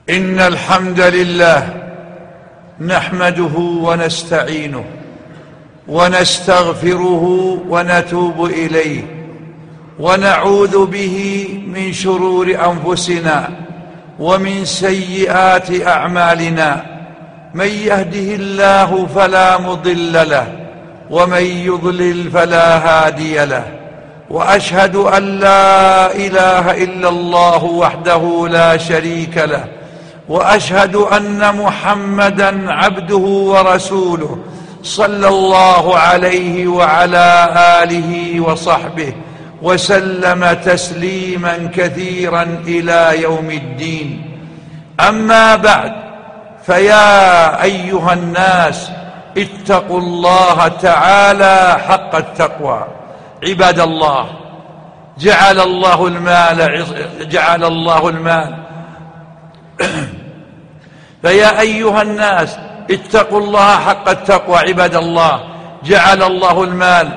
إن الحمد لله نحمده ونستعينه ونستغفره ونتوب إليه ونعوذ به من شرور أنفسنا ومن سيئات أعمالنا. من يهده الله فلا مضل له ومن يضلل فلا هادي له، وأشهد أن لا إله إلا الله وحده لا شريك له، وأشهد أن محمدًا عبده ورسوله صلى الله عليه وعلى آله وصحبه وسلم تسليمًا كثيرًا إلى يوم الدين. أما بعد، فيا أيها الناس اتقوا الله تعالى حق التقوى. عباد الله، جعل الله المال فيا أيها الناس اتقوا الله حق التقوى. عباد الله، جعل الله المال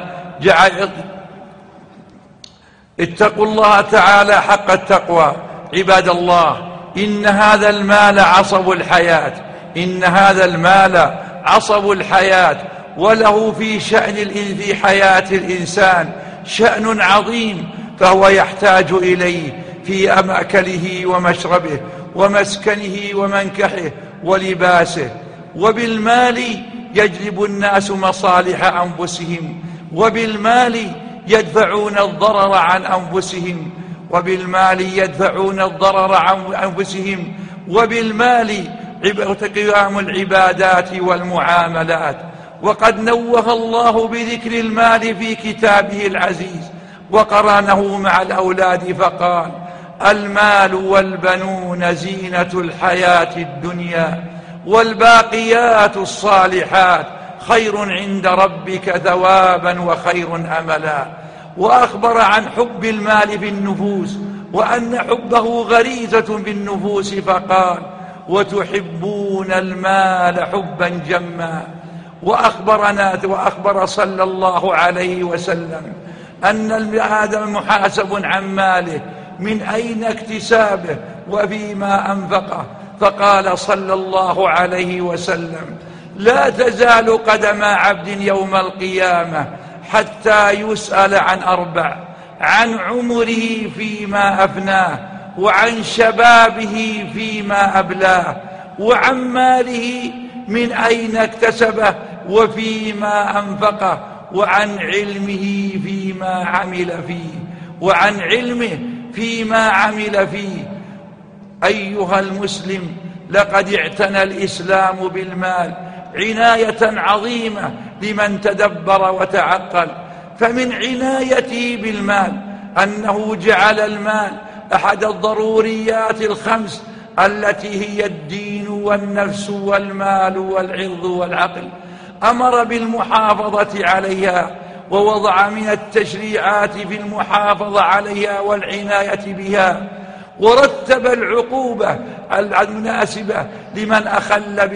اتقوا الله تعالى حق التقوى. عباد الله، إن هذا المال عصب الحياة، إن هذا المال عصب الحياة، وله في حياة الإنسان شأن عظيم، فهو يحتاج إليه في مأكله ومشربه ومسكنه ومنكحه ولباسه. وبالمال يجلب الناس مصالح أنفسهم، وبالمال يدفعون الضرر عن أنفسهم، وبالمال يدفعون الضرر عن أنفسهم، وبالمال قيام العبادات والمعاملات. وقد نوه الله بذكر المال في كتابه العزيز وقرنه مع الأولاد فقال: المال والبنون زينة الحياة الدنيا والباقيات الصالحات خير عند ربك ثوابا وخير أملا. وأخبر عن حب المال في النفوس وأن حبه غريزة في النفوس فقال: وتحبون المال حبا جما. وأخبر صلى الله عليه وسلم أن الآدم محاسب عن ماله، من أين اكتسابه وفيما أنفقه. فقال صلى الله عليه وسلم: لا تزال قدم عبد يوم القيامة حتى يسأل عن أربع: عن عمره فيما أفناه، وعن شبابه فيما أبلاه، وعن ماله من أين اكتسبه وفيما أنفقه، وعن علمه فيما عمل فيه. أيها المسلم، لقد اعتنى الإسلام بالمال عناية عظيمة لمن تدبر وتعقل. فمن عنايته بالمال أنه جعل المال أحد الضروريات الخمس التي هي الدين والنفس والمال والعرض والعقل. أمر بالمحافظة عليها، ووضع من التشريعات في المحافظة عليها والعناية بها، ورتب العقوبة المناسبة لمن أخل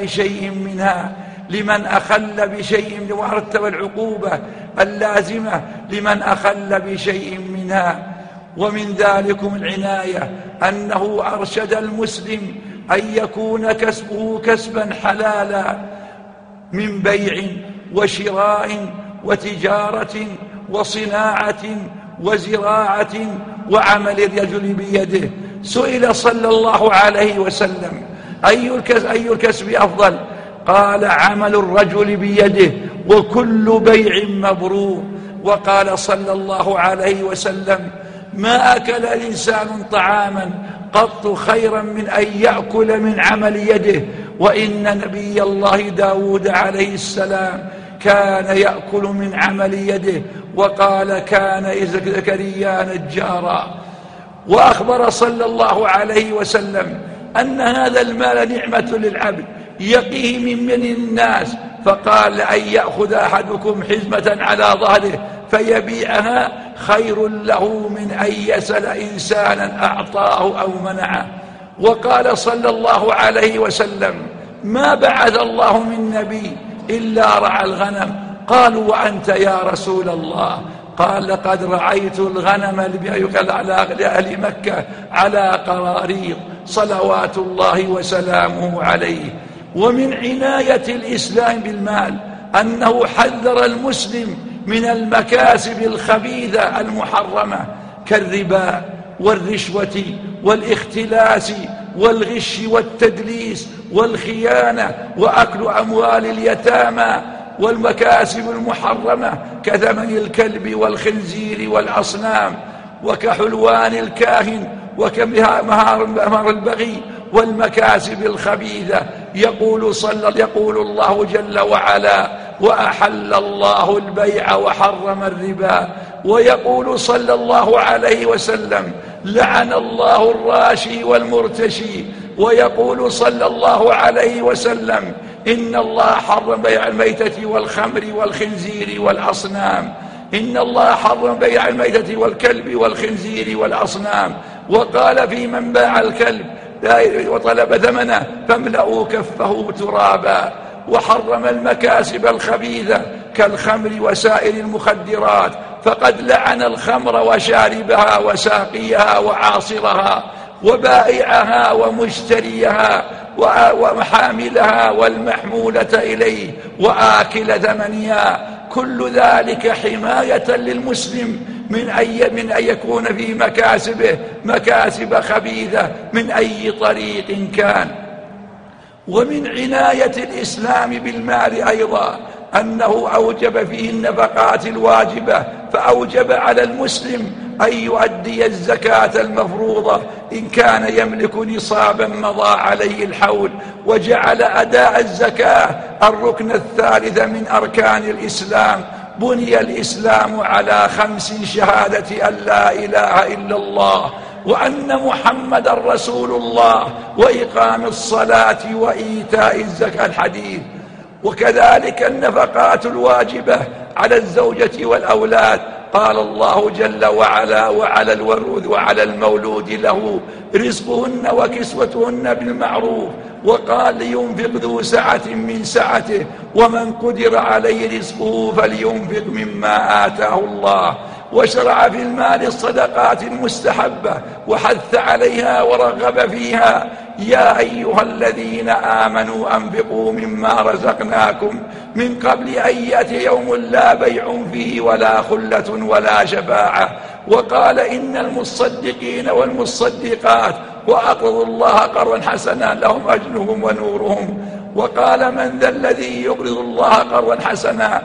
بشيء منها، ورتب العقوبة اللازمة لمن أخل بشيء منها. ومن ذلكم العناية أنه أرشد المسلم أن يكون كسبه كسبا حلالا، من بيع وشراء وتجارة وصناعة وزراعة وعمل الرجل بيده. سئل صلى الله عليه وسلم: أي الكسب أفضل؟ قال: عمل الرجل بيده، وكل بيع مبرور. وقال صلى الله عليه وسلم: ما أكل الإنسان طعاما قط خيرا من أن يأكل من عمل يده. وإن نبي الله داود عليه السلام كان يأكل من عمل يده، وقال: كان زكريا نجارا. وأخبر صلى الله عليه وسلم أن هذا المال نعمة للعبد يقيه من الناس، فقال: أن يأخذ أحدكم حزمة على ظهره فيبيعها خير له من أن يسأل إنسانا أعطاه أو منعه. وقال صلى الله عليه وسلم: ما بعث الله من نبي إلا رعى الغنم. قالوا: وأنت يا رسول الله؟ قال لقد رعيت الغنم لأهل مكة على قراريط صلوات الله وسلامه عليه. ومن عناية الإسلام بالمال أنه حذر المسلم من المكاسب الخبيثة المحرمة كالربا والرشوة والاختلاس والغش والتدليس والخيانة وأكل أموال اليتامى، والمكاسب المحرمة كثمن الكلب والخنزير والأصنام وكحلوان الكاهن وكمهار البغي والمكاسب الخبيثة. يقول الله جل وعلا: وأحل الله البيع وحرم الربا. ويقول صلى الله عليه وسلم: لعن الله الراشي والمرتشي. ويقول صلى الله عليه وسلم: إن الله حرم بيع الميتة والخمر والخنزير والأصنام. إن الله حرم بيع الميتة والكلب والخنزير والأصنام. وقال في من باع الكلب وطلب ثمنه فاملأوا كفه ترابا. وحرم المكاسب الخبيثة كالخمر وسائر المخدرات، فقد لعن الخمر وشاربها وساقيها وعاصرها وبائعها ومشتريها ومحاملها والمحمولة إليه وآكل ثمنها. كل ذلك حماية للمسلم من أن يكون في مكاسبه مكاسب خبيثة من أي طريق كان. ومن عناية الإسلام بالمال أيضا أنه أوجب فيه النفقات الواجبة، فأوجب على المسلم أن يؤدي الزكاة المفروضة إن كان يملك نصابا مضى عليه الحول، وجعل أداء الزكاة الركن الثالث من أركان الإسلام. بني الإسلام على 5: شهادة أن لا إله إلا الله وأن محمد رسول الله وإقام الصلاة وإيتاء الزكاة الحديث. وكذلك النفقات الواجبة على الزوجة والأولاد. قال الله جل وعلا: وعلى الورود وعلى المولود له رزقهن وكسوتهن بالمعروف. وقال: لينفق ذو سعة من سعته ومن قدر عليه رزقه فلينفق مما آتاه الله. وشرع في المال الصدقات المستحبة وحث عليها ورغب فيها: يا أيها الذين آمنوا أنفقوا مما رزقناكم من قبل أن يأتي يوم لا بيع فيه ولا خلة ولا شفاعة. وقال: إن المصدقين والمصدقات وأقرضوا الله قرضا حسنا لهم أجرهم ونورهم. وقال: من ذا الذي يقرض الله قرضا حسنا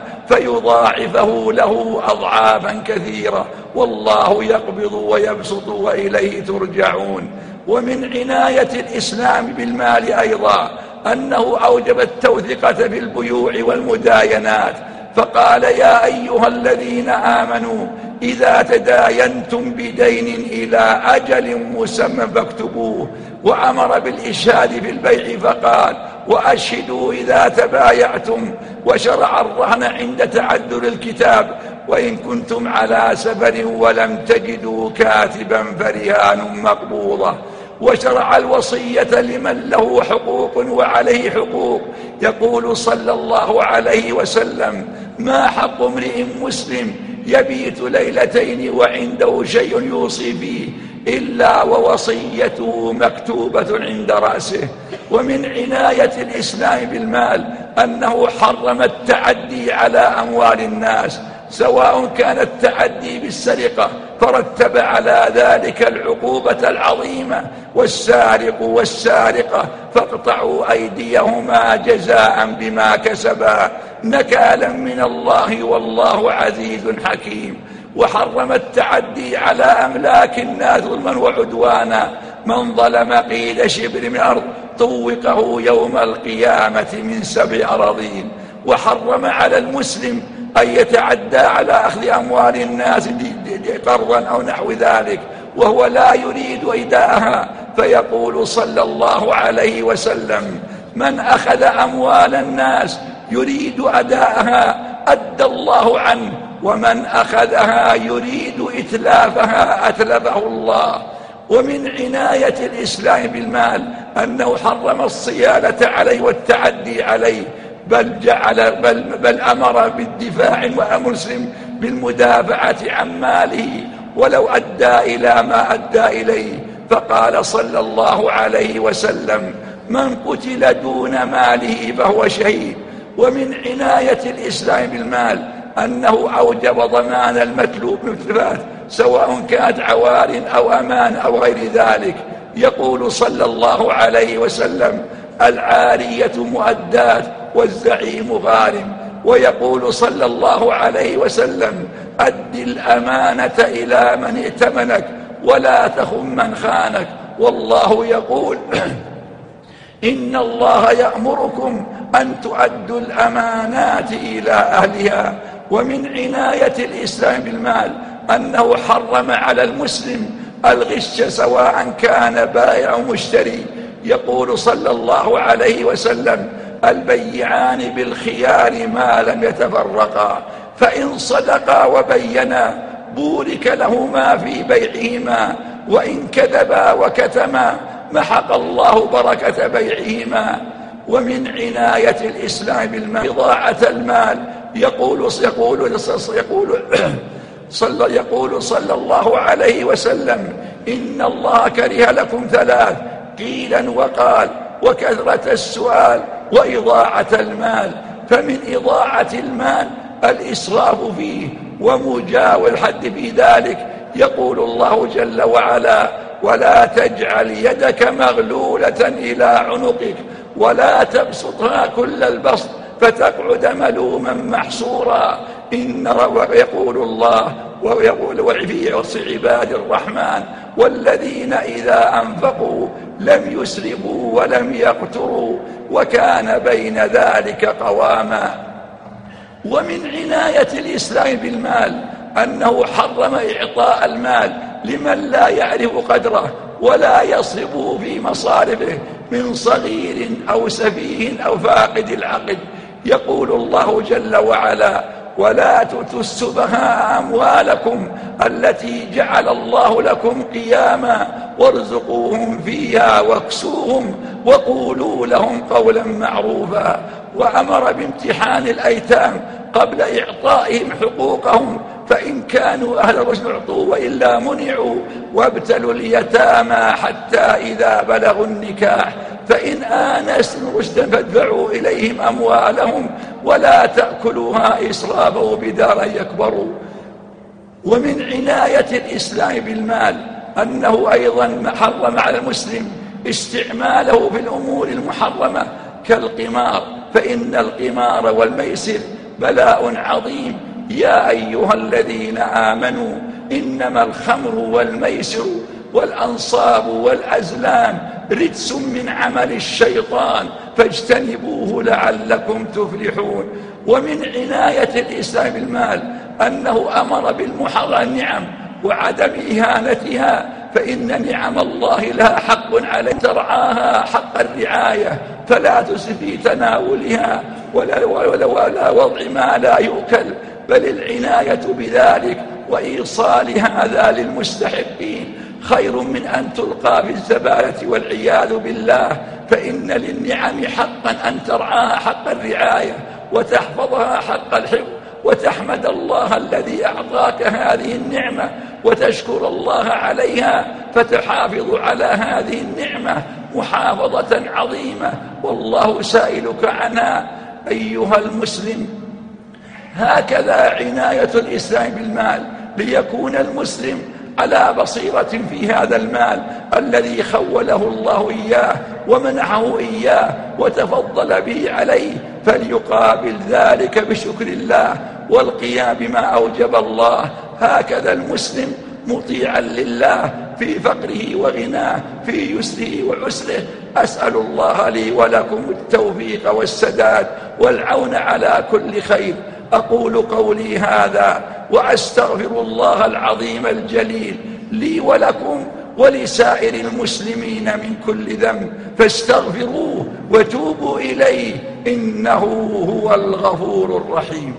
فيضاعفه له أضعافا كثيرة والله يقبض ويبسط وإليه ترجعون. ومن عناية الإسلام بالمال أيضا أنه أوجب التوثقة في البيوع والمداينات، فقال: يا أيها الذين آمنوا إذا تداينتم بدين إلى أجل مسمى فاكتبوه. وأمر بالإشهاد في البيع فقال: وأشهدوا إذا تبايعتم. وشرع الرهن عند تعذر الكتاب وإن كنتم على سفر ولم تجدوا كاتبا فرهان مقبوضة. وشرع الوصية لمن له حقوق وعليه حقوق. يقول صلى الله عليه وسلم: ما حق امرئ مسلم يبيت ليلتين وعنده شيء يوصي فيه إلا ووصيته مكتوبة عند رأسه. ومن عناية الإسلام بالمال أنه حرم التعدي على أموال الناس، سواء كان التعدي بالسرقة فرتب على ذلك العقوبة العظيمة: والسارق والسارقة فاقطعوا أيديهما جزاء بما كسبا نكالا من الله والله عزيز حكيم. وحرم التعدي على أملاك الناس ظلما وعدوانا. من ظلم قيد شبر من أرض طوقه يوم القيامة من 7 أراضين. وحرم على المسلم أن يتعدى على أخذ أموال الناس قرضا أو نحو ذلك وهو لا يريد إيداءها، فيقول صلى الله عليه وسلم: من أخذ أموال الناس يريد أداءها أدى الله عنه، ومن أخذها يريد إتلافها أتلفه الله. ومن عناية الإسلام بالمال أنه حرم الصيانة عليه والتعدي عليه، بل أمر بالدفاع عن المسلم بالمدافعة عن ماله ولو أدى إلى ما أدى إليه. فقال صلى الله عليه وسلم: من قتل دون ماله فهو شهيد. ومن عناية الإسلام بالمال أنه أوجب ضمان المتلوب من التلفات، سواء كانت عوار أو أمان أو غير ذلك. يقول صلى الله عليه وسلم: العارية مؤدات والزعيم غارم. ويقول صلى الله عليه وسلم: أد الأمانة إلى من ائتمنك ولا تخن من خانك. والله يقول: إن الله يأمركم أن تؤدوا الأمانات إلى أهلها. ومن عناية الإسلام بالمال أنه حرم على المسلم الغش، سواء كان بائع أو مشتري. يقول صلى الله عليه وسلم: البيعان بالخيار ما لم يتفرقا، فإن صدقا وبينا بورك لهما في بيعهما، وإن كذبا وكتما محق الله بركة بيعهما. ومن عناية الإسلام بالمال إضاعة المال. يقول صلى الله عليه وسلم: إن الله كره لكم ثلاث، قيلا وقال وكثرة السؤال وإضاعة المال. فمن إضاعة المال الإسراف فيه ومجاوز الحد في ذلك. يقول الله جل وعلا: ولا تجعل يدك مغلولة إلى عنقك ولا تبسطها كل البسط فتقعد ملوما محصورا. يقول الله في وصف عباد الرحمن: والذين إذا أنفقوا لم يسرفوا ولم يقتروا وكان بين ذلك قواما. ومن عناية الإسلام بالمال أنه حرم إعطاء المال لمن لا يعرف قدره ولا يصرفه في مصارفه من صغير أو سفيه أو فاقد العقل. يقول الله جل وعلا: ولا تؤتوا السفهاء أموالكم التي جعل الله لكم قياما وارزقوهم فيها واكسوهم وقولوا لهم قولا معروفا. وأمر بامتحان الأيتام قبل إعطائهم حقوقهم، فإن كانوا أهل رشد اعطوا وإلا منعوا. وابتلوا اليتامى حتى إذا بلغوا النكاح، فإن آنستم رشدا فادفعوا إليهم أموالهم ولا تأكلوها إسرافا وبدارا يكبروا. ومن عناية الإسلام بالمال أنه أيضا حرم على المسلم استعماله في الأمور المحرمة كالقمار، فإن القمار والميسر بلاء عظيم. يا أيها الذين آمنوا إنما الخمر والميسر والأنصاب والأزلام رجس من عمل الشيطان فاجتنبوه لعلكم تفلحون. ومن عناية الإسلام بالمال أنه أمر بالمحرم النعم وعدم إهانتها، فإن نعم الله لها حق عليه ترعاها حق الرعاية، فلا تسرف في تناولها ولا وضع ما لا يؤكل، بل العناية بذلك وإيصال هذا للمستحقين خير من أن تلقى في الزبالة والعياذ بالله. فإن للنعم حقا أن ترعاها حق الرعاية وتحفظها حق الحفظ، وتحمد الله الذي أعطاك هذه النعمة وتشكر الله عليها، فتحافظ على هذه النعمة محافظة عظيمة، والله سائلك عنها أيها المسلم. هكذا عناية الإسلام بالمال، ليكون المسلم على بصيرة في هذا المال الذي خوله الله إياه ومنحه إياه وتفضل به عليه، فليقابل ذلك بشكر الله والقيام بما أوجب الله. هكذا المسلم مطيعا لله في فقره وغناه، في يسره وعسره. أسأل الله لي ولكم التوفيق والسداد والعون على كل خير. أقول قولي هذا وأستغفر الله العظيم الجليل لي ولكم ولسائر المسلمين من كل ذنب، فاستغفروه وتوبوا إليه إنه هو الغفور الرحيم.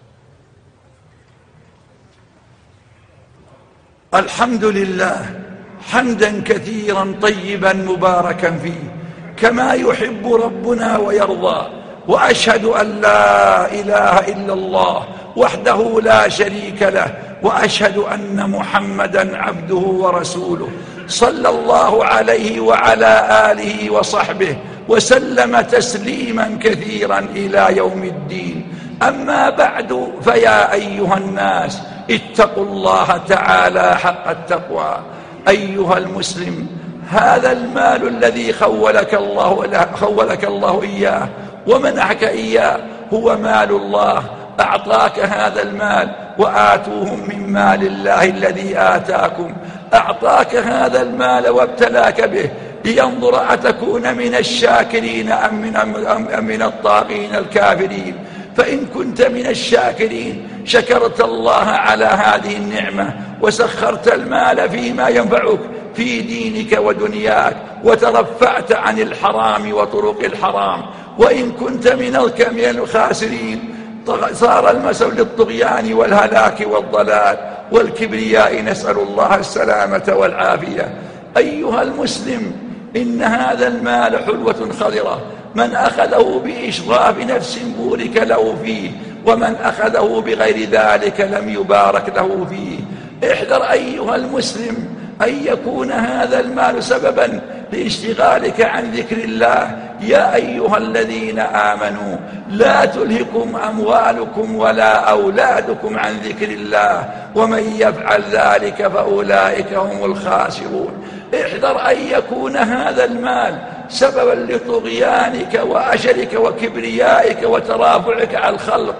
الحمد لله حمدا كثيرا طيبا مباركا فيه كما يحب ربنا ويرضى. وأشهد أن لا إله إلا الله وحده لا شريك له، وأشهد أن محمدا عبده ورسوله، صلى الله عليه وعلى آله وصحبه وسلم تسليما كثيرا إلى يوم الدين. أما بعد، فيا أيها الناس اتقوا الله تعالى حق التقوى. أيها المسلم، هذا المال الذي خولك الله إياه ومنحك إياه هو مال الله. أعطاك هذا المال، وآتوهم من مال الله الذي آتاكم. أعطاك هذا المال وابتلاك به لينظر أتكون من الشاكرين أم من الطاغين الكافرين. فإن كنت من الشاكرين شكرت الله على هذه النعمة وسخرت المال فيما ينفعك في دينك ودنياك، وترفعت عن الحرام وطرق الحرام. وإن كنت من الخاسرين صار المسار للطغيان والهلاك والضلال والكبرياء، نسأل الله السلامة والعافية. أيها المسلم، إن هذا المال حلوة خضرة، من أخذه بإشراف نفس بورك له فيه، ومن أخذه بغير ذلك لم يبارك له فيه. احذر أيها المسلم أن يكون هذا المال سببا لاشتغالك عن ذكر الله. يا أيها الذين آمنوا لا تلهكم أموالكم ولا أولادكم عن ذكر الله، ومن يفعل ذلك فأولئك هم الخاسرون. احذر أن يكون هذا المال سببا لطغيانك وأشرك وكبريائك وترافعك على الخلق.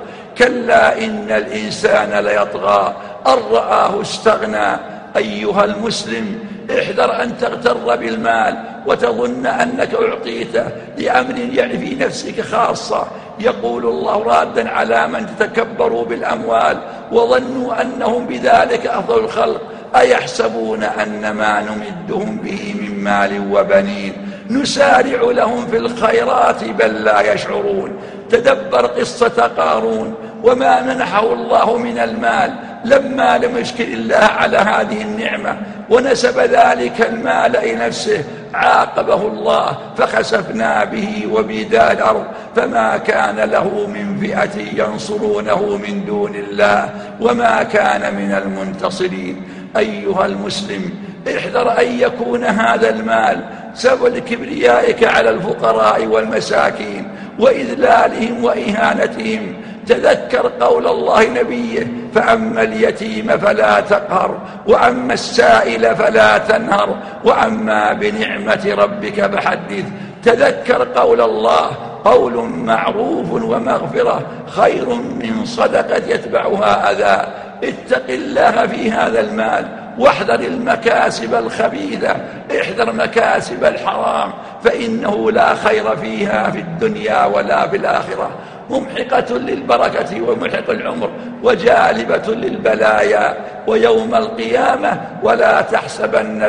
كلا إن الإنسان ليطغى أن رآه استغنى. أيها المسلم، احذر أن تغتر بالمال وتظن أنك أعطيته لأمر يعني في نفسك خاصة. يقول الله رادا على من تتكبروا بالأموال وظنوا أنهم بذلك أفضل الخلق: أيحسبون أن ما نمدهم به من مال وبنين نسارع لهم في الخيرات بل لا يشعرون. تدبر قصة قارون وما منحه الله من المال لما لم يشكر الله على هذه النعمة ونسب ذلك المال إلى نفسه. عاقبه الله فخسفنا به وبدار الأرض فما كان له من فئة ينصرونه من دون الله وما كان من المنتصرين. أيها المسلم، احذر أن يكون هذا المال سبب لكبريائك على الفقراء والمساكين وإذلالهم وإهانتهم. تذكر قول الله نبيه: فأما اليتيم فلا تقهر وأما السائل فلا تنهر وأما بنعمة ربك فحدث. تذكر قول الله: قول معروف ومغفرة خير من صدقة يتبعها أذى. اتق الله في هذا المال واحذر المكاسب الخبيثة. احذر مكاسب الحرام فإنه لا خير فيها في الدنيا ولا في الآخرة. ممحقة للبركة ومحق العمر وجالبة للبلايا ويوم القيامة. ولا تحسبن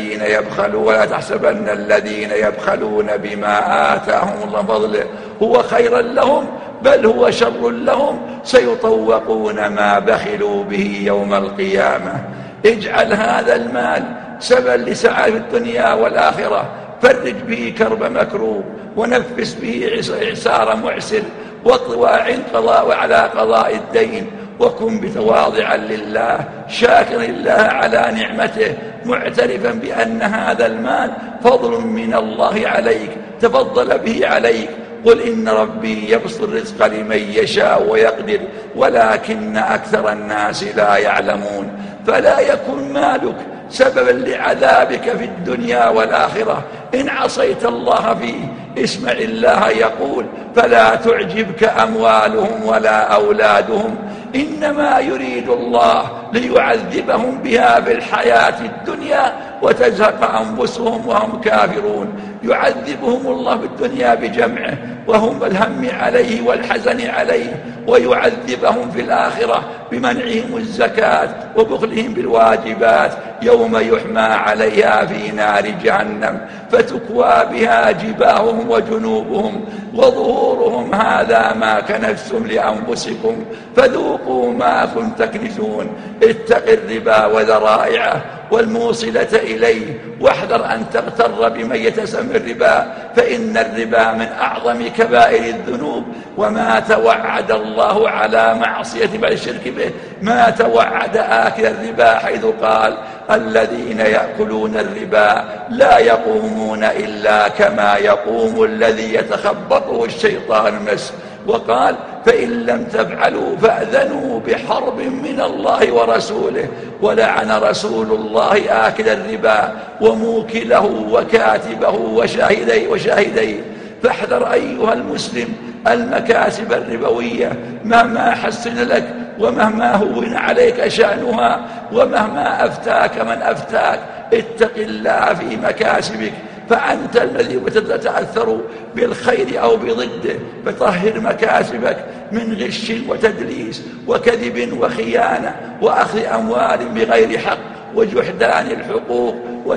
الذين يبخلون بما آتاهم الله فضله هو خيرا لهم بل هو شر لهم سيطوقون ما بخلوا به يوم القيامة. اجعل هذا المال سببا لسعادة الدنيا والآخرة. فرج به كرب مكروب ونفس به إعسار معسر وطواع قضاء على قضاء الدين. وكن بتواضعا لله شاكرا الله على نعمته معترفا بأن هذا المال فضل من الله عليك تفضل به عليك. قل إن ربي يبسط الرزق لمن يشاء ويقدر ولكن أكثر الناس لا يعلمون. فلا يكن مالك سببا لعذابك في الدنيا والآخرة إن عصيت الله فيه. اسمع الله يقول: فلا تعجبك أموالهم ولا أولادهم إنما يريد الله ليعذبهم بها في الحياة الدنيا وتزهق أنفسهم وهم كافرون. يعذبهم الله في الدنيا بجمعه وهم الهم عليه والحزن عليه، ويعذبهم في الآخرة بمنعهم الزكاة وبخلهم بالواجبات. يوم يحمى عليها في نار جهنم فتكوى بها جباههم وجنوبهم وظهورهم هذا ما كنزتم لأنفسكم فذوقوا ما كنتم تكنزون. اتق الربا وذرائعه والموصلة إليه، واحذر أن تغتر بمن يتسمى الربا، فإن الربا من أعظم كبائر الذنوب. وما توعد الله على معصية بعد الشرك به ما توعد آكل الربا، حيث قال: الذين يأكلون الربا لا يقومون إلا كما يقوم الذي يتخبطه الشيطان من المس. وقال: فإن لم تفعلوا فأذنوا بحرب من الله ورسوله. ولعن رسول الله آكل الربا وموكله وكاتبه وشاهديه. فاحذر أيها المسلم المكاسب الربوية مهما حسن لك ومهما هون عليك شأنها ومهما أفتاك من أفتاك. اتق الله في مكاسبك، فأنت الذي تتأثر بالخير أو بضده، فطهر مكاسبك من غش وتدليس وكذب وخيانة وأخذ أموال بغير حق وجحدان الحقوق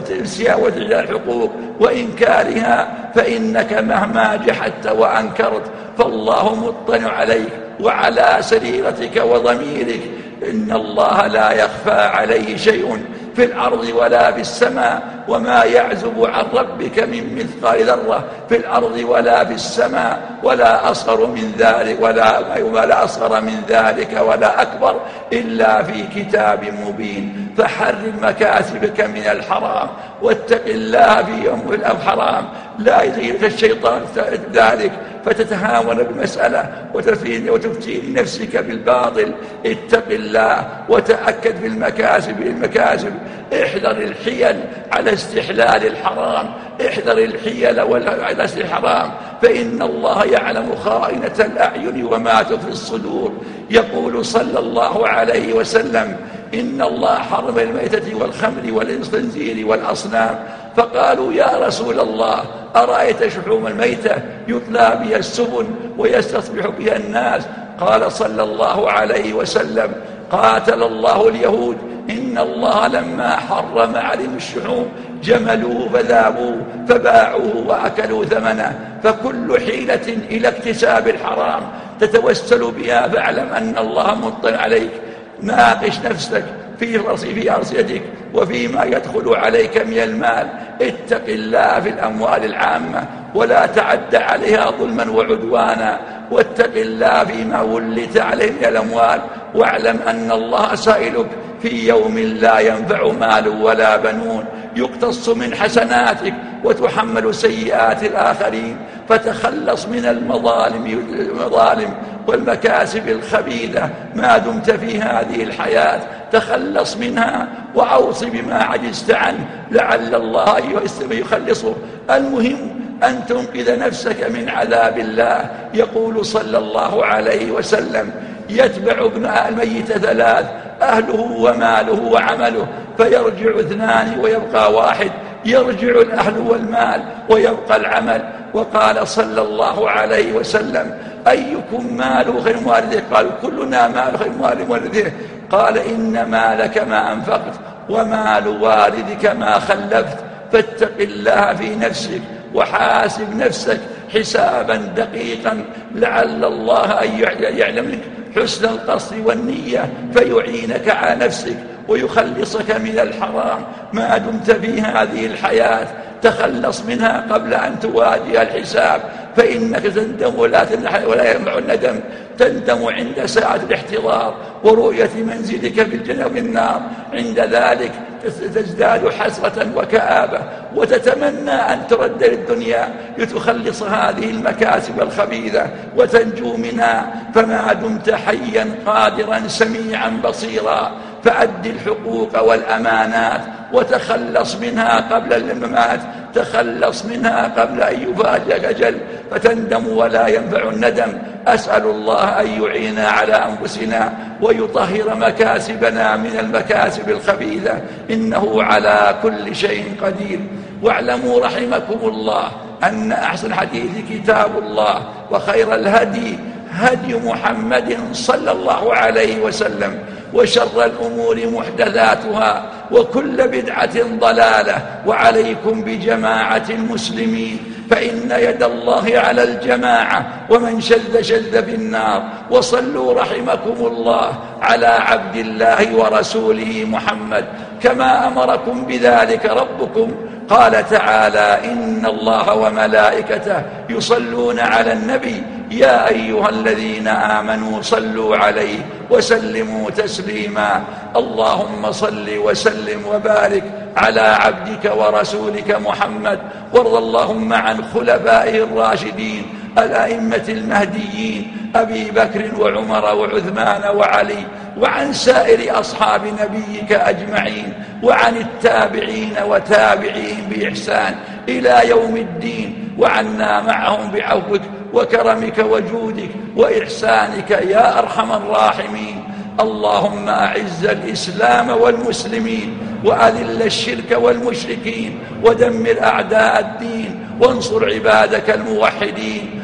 وتجدان الحقوق وإنكارها، فإنك مهما جحدت وأنكرت فالله مطلع عليك وعلى سريرتك وضميرك. إن الله لا يخفى عليه شيء في الأرض ولا في السماء، وما يعزب عن ربك من مثقال ذرة في الأرض ولا في السماء ولا أصغر من ذلك ولا أصغر من ذلك ولا أكبر إلا في كتاب مبين. فحرم مكاسبك من الحرام واتق الله في يوم الحرام، لا يزيدك الشيطان ذلك فتتهاون بالمسألة وتفتي لنفسك بالباطل. اتق الله وتأكد في المكاسب. احذر الحيل على استحلال الحرام، احذر الحيل على استحلال الحرام، فإن الله يعلم خائنة الأعين وما تخفي الصدور. يقول صلى الله عليه وسلم: إن الله حرم الميتة والخمر والخنزير والأصنام. فقالوا: يا رسول الله، أرأيت شحوم الميتة يطلى بها السبن ويستصبح بها الناس؟ قال صلى الله عليه وسلم: قاتل الله اليهود، إن الله لما حرم عليهم الشحوم جملوه فذابوه فباعوه وأكلوا ثمنه. فكل حيلة إلى اكتساب الحرام تتوسل بها فاعلم أن الله مطلع عليك. ناقش نفسك في أرصدتك وفيما يدخل عليك من المال. اتق الله في الأموال العامة ولا تعد عليها ظلما وعدوانا، واتق الله فيما ولت عليه من الأموال، واعلم أن الله سائلك في يوم لا ينفع مال ولا بنون، يقتص من حسناتك وتحمل سيئات الآخرين. فتخلص من المظالم والمكاسب الخبيثة ما دمت في هذه الحياة، تخلص منها وأوصي بما عجزت عنه لعل الله يخلصه. المهم أن تنقذ نفسك من عذاب الله. يقول صلى الله عليه وسلم: يتبع ابن الميت ثلاث: أهله وماله وعمله، فيرجع اثنان ويبقى واحد، يرجع الأهل والمال ويبقى العمل. وقال صلى الله عليه وسلم: أيكم ماله خير والده؟ قالوا: كلنا ماله خير والده. قال: إن مالك ما أنفقت ومال والدك ما خلفت. فاتق الله في نفسك وحاسب نفسك حسابا دقيقا لعل الله أن يعلم لك حسن القصد والنية فيعينك على نفسك ويخلصك من الحرام ما دمت في هذه الحياة. تخلص منها قبل أن تواجه الحساب، فإنك تندم ولا ينفع الندم. تندم عند ساعة الاحتضار ورؤية منزلك في الجنة والنار، عند ذلك تزداد حسرة وكآبة وتتمنى أن ترد للدنيا لتخلص هذه المكاسب الخبيثة وتنجو منها. فما دمت حيا قادرا سميعا بصيرا فأد الحقوق والأمانات وتخلص منها قبل الممات، تخلص منها قبل أن يفاجئك أجل فتندم ولا ينفع الندم. أسأل الله أن يعيننا على أنفسنا ويطهر مكاسبنا من المكاسب الخبيثة، إنه على كل شيء قدير. واعلموا رحمكم الله أن أحسن حديث كتاب الله، وخير الهدي هدي محمد صلى الله عليه وسلم، وشر الأمور محدثاتها وكل بدعة ضلالة. وعليكم بجماعة المسلمين فإن يد الله على الجماعة، ومن شذ شذ في النار. وصلوا رحمكم الله على عبد الله ورسوله محمد كما أمركم بذلك ربكم. قال تعالى: إن الله وملائكته يصلون على النبي يا أيها الذين آمنوا صلوا عليه وسلموا تسليما. اللهم صل وسلم وبارك على عبدك ورسولك محمد، وارض اللهم عن خلفائه الراشدين الأئمة المهديين أبي بكر وعمر وعثمان وعلي، وعن سائر أصحاب نبيك أجمعين، وعن التابعين وتابعين بإحسان إلى يوم الدين، وعنا معهم بعفوك وكرمك وجودك وإحسانك يا أرحم الراحمين. اللهم أعز الإسلام والمسلمين، وأذل الشرك والمشركين، ودمر أعداء الدين، وانصر عبادك الموحدين،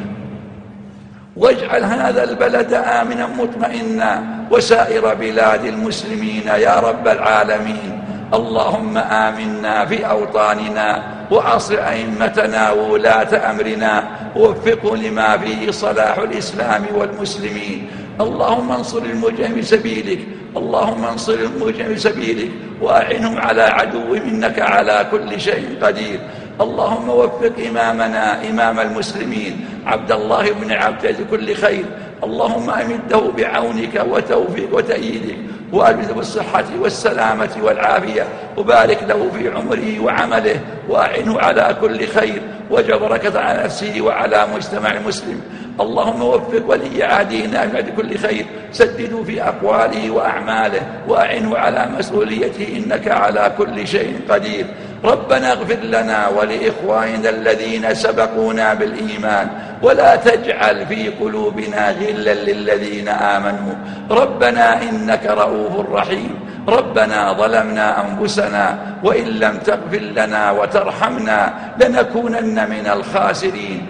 واجعل هذا البلد آمنا مطمئنا وسائر بلاد المسلمين يا رب العالمين. اللهم آمنا في أوطاننا، وأصل أئمتنا وولاة أمرنا، ووفقه لما فيه صلاح الإسلام والمسلمين. اللهم انصر المجاهدين بسبيلك، اللهم انصر المجاهدين بسبيلك، وأعنهم على عدوهم إنك على كل شيء قدير. اللهم وفق إمامنا إمام المسلمين عبد الله بن عبد كل خير. اللهم أمده بعونك وتوفيق وتأييدك، وألبسه بالصحة والسلامة والعافية، وبارك له في عمره وعمله، وأعنه على كل خير، واجعل بركة على نفسه وعلى مجتمع المسلم. اللهم وفق ولي عهدنا بكل خير، سددوا في أقواله وأعماله، وأعنه على مسؤوليته إنك على كل شيء قدير. ربنا اغفر لنا ولإخواننا الذين سبقونا بالإيمان، ولا تجعل في قلوبنا غلا للذين آمنوا. ربنا إنك رؤوف رحيم. ربنا ظلمنا أنفسنا، وإن لم تغفر لنا وترحمنا لنكونن من الخاسرين.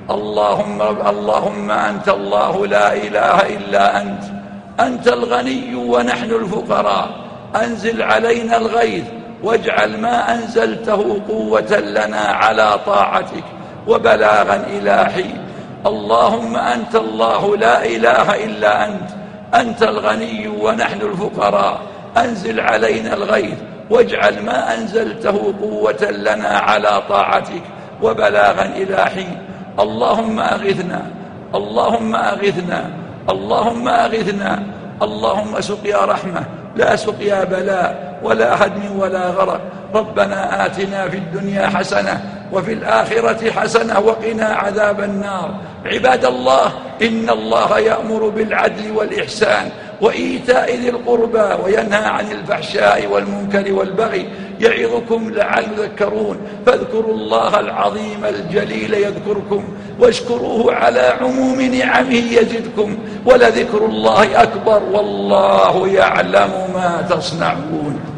اللهم أنت الله لا إله إلا أنت، أنت الغني ونحن الفقراء. أنزل علينا الغيث، واجعل ما أنزلته قوة لنا على طاعتك وبلاغا إلى حين. اللهم أنت الله لا إله إلا أنت، أنت الغني ونحن الفقراء. أنزل علينا الغيث، واجعل ما أنزلته قوة لنا على طاعتك وبلاغا إلى حين. اللهم أغثنا، اللهم أغثنا، اللهم أغثنا. اللهم سقيا رحمة لا سقيا بلاء ولا هدم ولا غرق. ربنا آتنا في الدنيا حسنة وفي الآخرة حسنة وقنا عذاب النار. عباد الله، إن الله يأمر بالعدل والإحسان وإيتاء ذي القربى، وينهى عن الفحشاء والمنكر والبغي، يعظكم لعلكم تذكرون. فاذكروا الله العظيم الجليل يذكركم، واشكروه على عموم نعمه يزدكم، ولذكر الله أكبر، والله يعلم ما تصنعون.